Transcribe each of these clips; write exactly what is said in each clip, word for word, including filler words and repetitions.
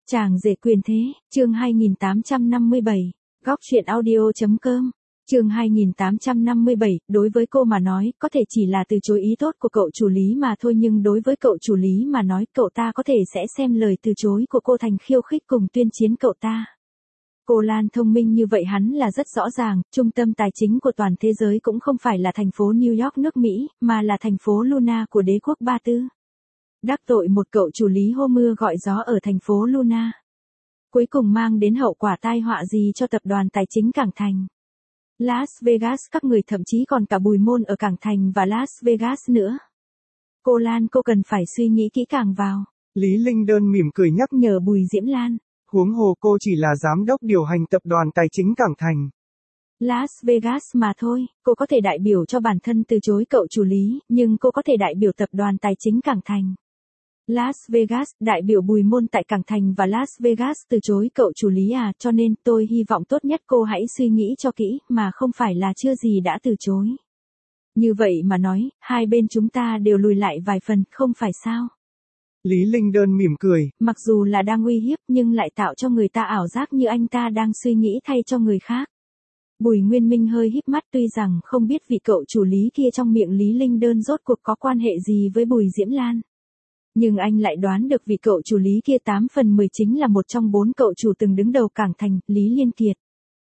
Chàng rể quyền thế, chương hai nghìn tám trăm năm mươi bảy, góc truyện audio.com, chương hai nghìn tám trăm năm mươi bảy, đối với cô mà nói, có thể chỉ là từ chối ý tốt của cậu chủ Lý mà thôi, nhưng đối với cậu chủ Lý mà nói, cậu ta có thể sẽ xem lời từ chối của cô thành khiêu khích cùng tuyên chiến cậu ta. Cô Lan thông minh như vậy hắn là rất rõ ràng, trung tâm tài chính của toàn thế giới cũng không phải là thành phố New York nước Mỹ, mà là thành phố Luna của đế quốc Ba Tư. Đắc tội một cậu chủ Lý hô mưa gọi gió ở thành phố Luna. Cuối cùng mang đến hậu quả tai họa gì cho tập đoàn tài chính Cảng Thành. Las Vegas, các người thậm chí còn cả Bùi Môn ở Cảng Thành và Las Vegas nữa. Cô Lan, cô cần phải suy nghĩ kỹ càng vào. Lý Linh Đơn mỉm cười nhắc nhở Bùi Diễm Lan. Huống hồ cô chỉ là giám đốc điều hành tập đoàn tài chính Cảng Thành. Las Vegas mà thôi, cô có thể đại biểu cho bản thân từ chối cậu chủ Lý, nhưng cô có thể đại biểu tập đoàn tài chính Cảng Thành. Las Vegas, đại biểu Bùi Môn tại Cảng Thành và Las Vegas từ chối cậu chủ Lý à, cho nên tôi hy vọng tốt nhất cô hãy suy nghĩ cho kỹ, mà không phải là chưa gì đã từ chối. Như vậy mà nói, hai bên chúng ta đều lùi lại vài phần, không phải sao? Lý Linh Đơn mỉm cười. Mặc dù là đang uy hiếp nhưng lại tạo cho người ta ảo giác như anh ta đang suy nghĩ thay cho người khác. Bùi Nguyên Minh hơi híp mắt, tuy rằng không biết vị cậu chủ Lý kia trong miệng Lý Linh Đơn rốt cuộc có quan hệ gì với Bùi Diễm Lan. Nhưng anh lại đoán được vị cậu chủ Lý kia tám phần mười chính là một trong bốn cậu chủ từng đứng đầu Cảng Thành, Lý Liên Kiệt.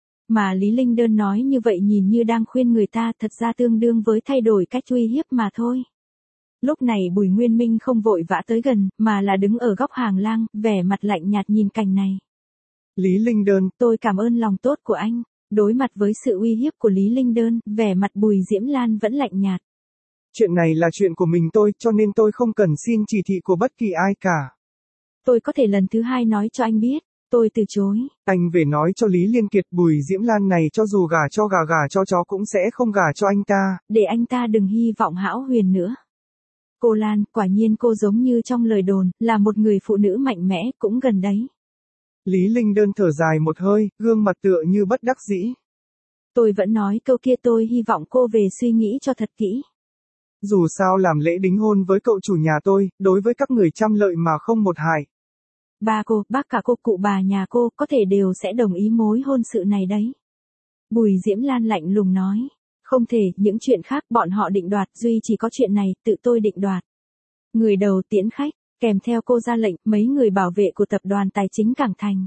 Mà Lý Linh Đơn nói như vậy nhìn như đang khuyên người ta, thật ra tương đương với thay đổi cách uy hiếp mà thôi. Lúc này Bùi Nguyên Minh không vội vã tới gần, mà là đứng ở góc hàng lang, vẻ mặt lạnh nhạt nhìn cảnh này. Lý Linh Đơn, tôi cảm ơn lòng tốt của anh. Đối mặt với sự uy hiếp của Lý Linh Đơn, vẻ mặt Bùi Diễm Lan vẫn lạnh nhạt. Chuyện này là chuyện của mình tôi, cho nên tôi không cần xin chỉ thị của bất kỳ ai cả. Tôi có thể lần thứ hai nói cho anh biết, tôi từ chối. Anh về nói cho Lý Liên Kiệt Bùi Diễm Lan này cho dù gả cho gà gà cho chó cũng sẽ không gả cho anh ta. Để anh ta đừng hy vọng hão huyền nữa. Cô Lan, quả nhiên cô giống như trong lời đồn, là một người phụ nữ mạnh mẽ, cũng gần đấy. Lý Linh Đơn thở dài một hơi, gương mặt tựa như bất đắc dĩ. Tôi vẫn nói câu kia, tôi hy vọng cô về suy nghĩ cho thật kỹ. Dù sao làm lễ đính hôn với cậu chủ nhà tôi, đối với các người trăm lợi mà không một hại. Ba cô, bác cả cô, cụ bà nhà cô, có thể đều sẽ đồng ý mối hôn sự này đấy. Bùi Diễm Lan lạnh lùng nói. Không thể, những chuyện khác bọn họ định đoạt, duy chỉ có chuyện này, tự tôi định đoạt. Người đầu tiễn khách, kèm theo cô ra lệnh, mấy người bảo vệ của tập đoàn tài chính Cảng Thành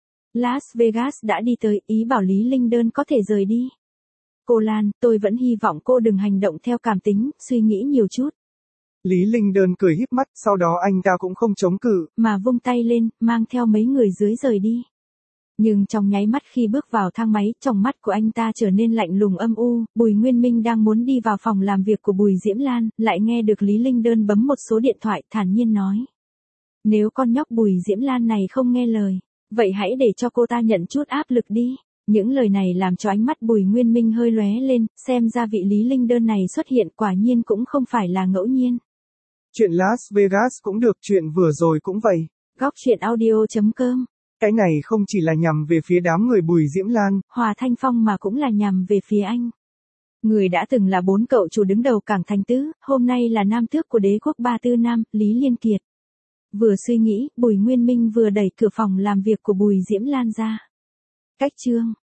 Las Vegas đã đi tới, ý bảo Lý Linh Đơn có thể rời đi. Cô Lan, tôi vẫn hy vọng cô đừng hành động theo cảm tính, suy nghĩ nhiều chút. Lý Linh Đơn cười híp mắt, sau đó anh ta cũng không chống cự, mà vung tay lên, mang theo mấy người dưới rời đi. Nhưng trong nháy mắt khi bước vào thang máy, trong mắt của anh ta trở nên lạnh lùng âm u. Bùi Nguyên Minh đang muốn đi vào phòng làm việc của Bùi Diễm Lan, lại nghe được Lý Linh Đơn bấm một số điện thoại, thản nhiên nói. Nếu con nhóc Bùi Diễm Lan này không nghe lời, vậy hãy để cho cô ta nhận chút áp lực đi. Những lời này làm cho ánh mắt Bùi Nguyên Minh hơi lóe lên, xem ra vị Lý Linh Đơn này xuất hiện quả nhiên cũng không phải là ngẫu nhiên. Chuyện Las Vegas cũng được, chuyện vừa rồi cũng vậy. Góc truyện audio.com. Cái này không chỉ là nhằm về phía đám người Bùi Diễm Lan, Hòa Thanh Phong mà cũng là nhằm về phía anh. Người đã từng là bốn cậu chủ đứng đầu Cảng Thành Tứ, hôm nay là nam tước của đế quốc Ba Tư Nam, Lý Liên Kiệt. Vừa suy nghĩ, Bùi Nguyên Minh vừa đẩy cửa phòng làm việc của Bùi Diễm Lan ra. Cách chương